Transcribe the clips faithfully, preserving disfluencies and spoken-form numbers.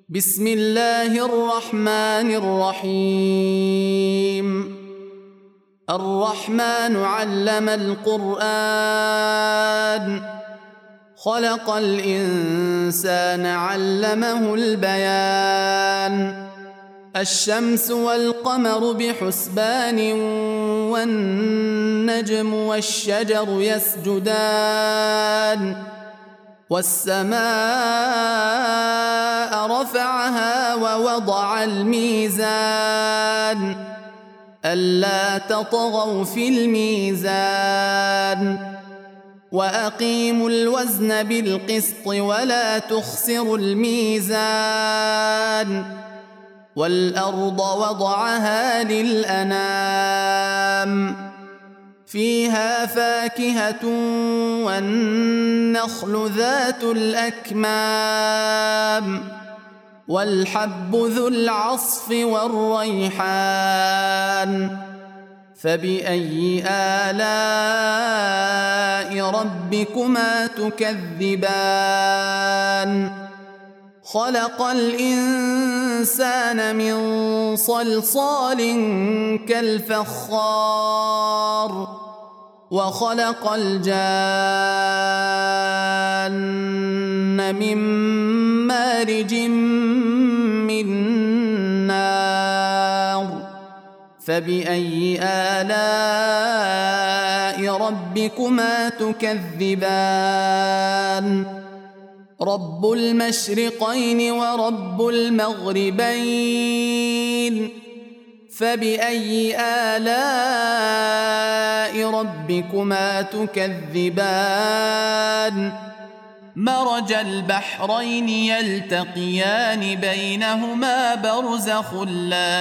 بسم الله الرحمن الرحيم الرحمن علم القرآن خلق الإنسان علمه البيان الشمس والقمر بحسبان والنجم والشجر يسجدان والسماء رفعها ووضع الميزان ألا تطغوا في الميزان وأقيموا الوزن بالقسط ولا تخسروا الميزان والأرض وضعها للأنام فيها فاكهة والنخل ذات الأكمام والحب ذو العصف والريحان فبأي آلاء ربكما تكذبان خلق الإنسان من صلصال كالفخار وخلق الجان من مارج من نار فبأي آلاء ربكما تكذبان رب المشرقين ورب المغربين فبأي آلاء ربكما تكذبان مرج البحرين يلتقيان بينهما برزخ لا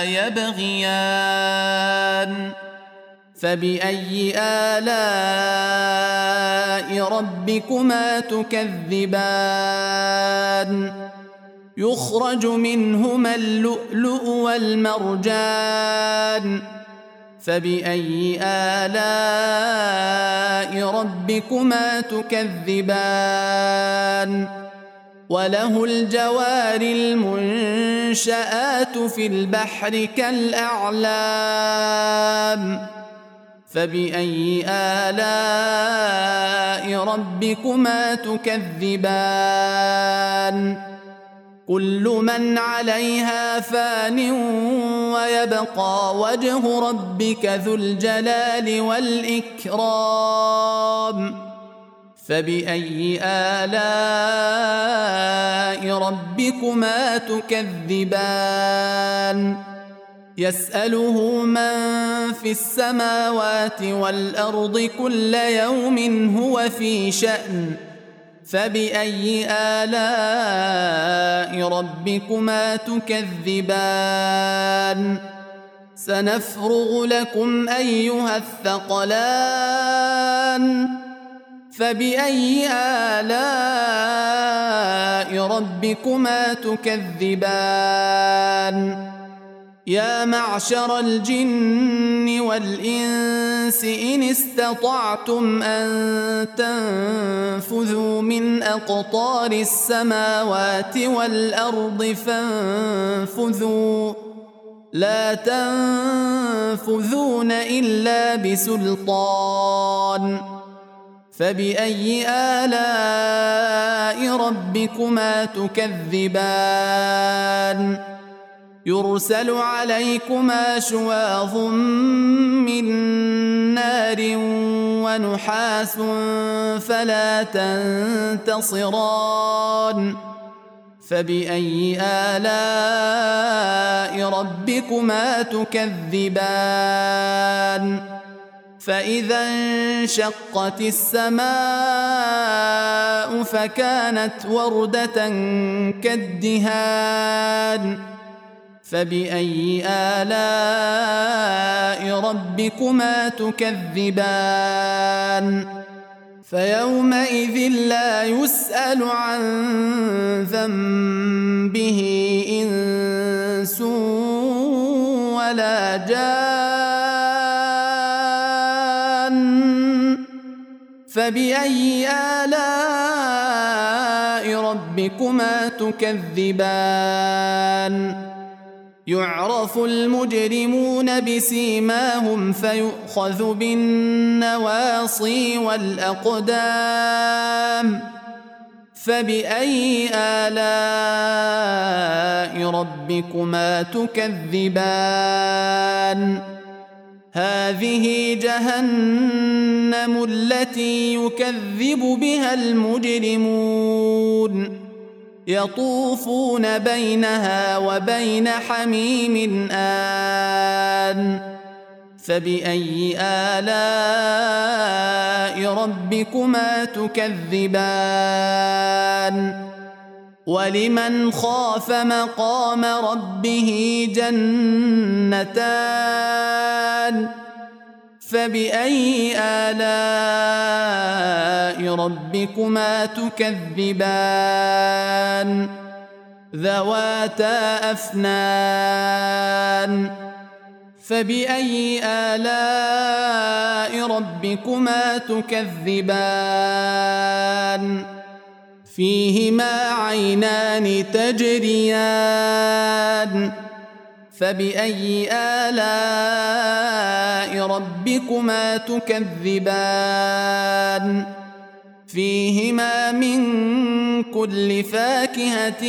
يبغيان فبأي آلاء ربكما تكذبان يخرج منهما اللؤلؤ والمرجان فبأي آلاء ربكما تكذبان وله الجوار المنشآت في البحر كالأعلام فبأي آلاء ربكما تكذبان كل من عليها فان ويبقى وجه ربك ذو الجلال والإكرام فبأي آلاء ربكما تكذبان يسأله من في السماوات والأرض كل يوم هو في شأن فبأي آلاء ربكما تكذبان سنفرغ لكم أيها الثقلان فبأي آلاء ربكما تكذبان يا معشر الجن والإنس إن استطعتم أن تنفذوا من أقطار السماوات والأرض فانفذوا لا تنفذون إلا بسلطان فبأي آلاء ربكما تكذبان يرسل عليكما شواظ من نار ونحاس فلا تنتصران فبأي آلاء ربكما تكذبان فإذا انشقت السماء فكانت وردة كالدهان فبأي آلاء ربكما تكذبان فيومئذ لا يسأل عن ذنبه إنس ولا جان فبأي آلاء ربكما ربكما تكذبان يعرف المجرمون بسيماهم فيؤخذ بالنواصي والأقدام فبأي آلاء ربكما تكذبان هذه جهنم التي يكذب بها المجرمون يطوفون بينها وبين حميم آن فبأي آلاء ربكما تكذبان ولمن خاف مقام ربه جنتان فبأي آلاء ربكما تكذبان ذواتا أفنان فبأي آلاء ربكما تكذبان فيهما عينان تجريان فبأي آلاء ربكما تكذبان فيهما من كل فاكهة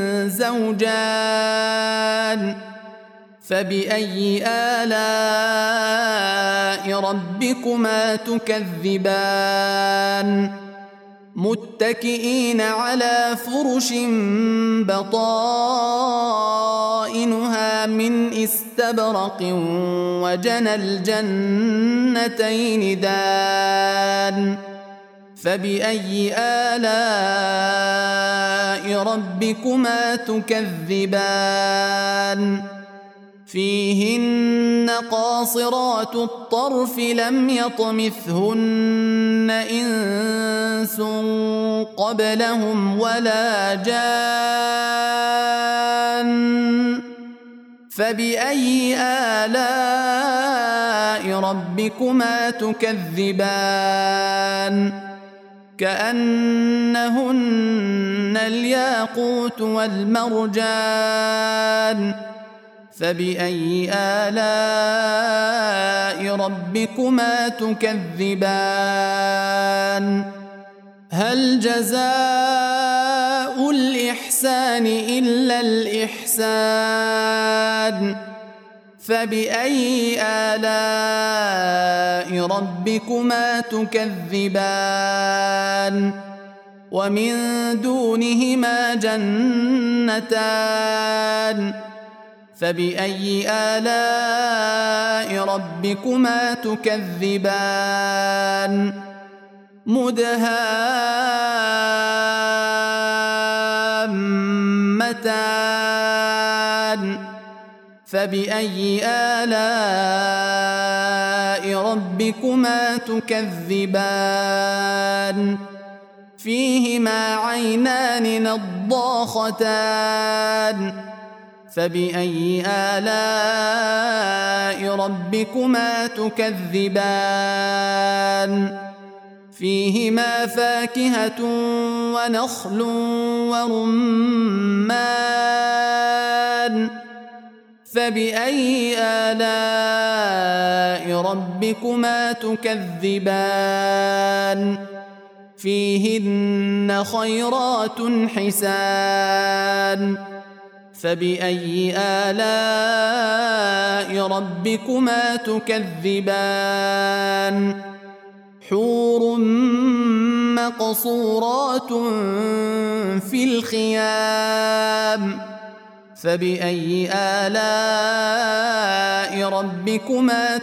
زوجان فبأي آلاء ربكما تكذبان متكئين على فرش بطائنها من استبرق وجنى الجنتين دان فبأي آلاء ربكما تكذبان فيهن قاصرات الطرف لم يطمثهن إنس قبلهم ولا جان فبأي آلاء ربكما تكذبان كأنهن الياقوت والمرجان فبأي آلاء ربكما تكذبان هل جزاء الإحسان إلا الإحسان فبأي آلاء ربكما تكذبان ومن دونهما جنتان فبأي آلاء ربكما تكذبان مدهامتان فبأي آلاء ربكما تكذبان فيهما عينان نضاختان فبأي آلاء ربكما تكذبان فيهما فاكهة ونخل ورمان فبأي آلاء ربكما تكذبان فيهن خيرات حسان فبأي آلاء ربكما تكذبان حور مقصورات في الخيام فبأي آلاء ربكما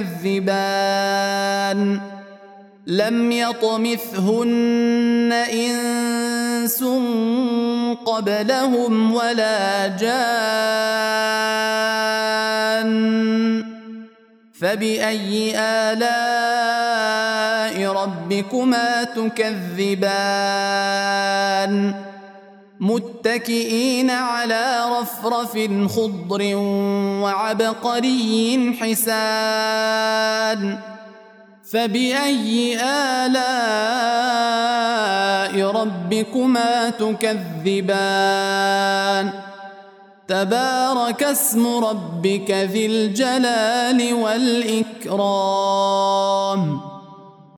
تكذبان لم يطمثهن إنس قبلهم ولا جان فبأي آلاء ربكما تكذبان متكئين على رفرف خضر وعبقري حسان فبأي آلاء ربكما تكذبان تبارك اسم ربك ذي الجلال والإكرام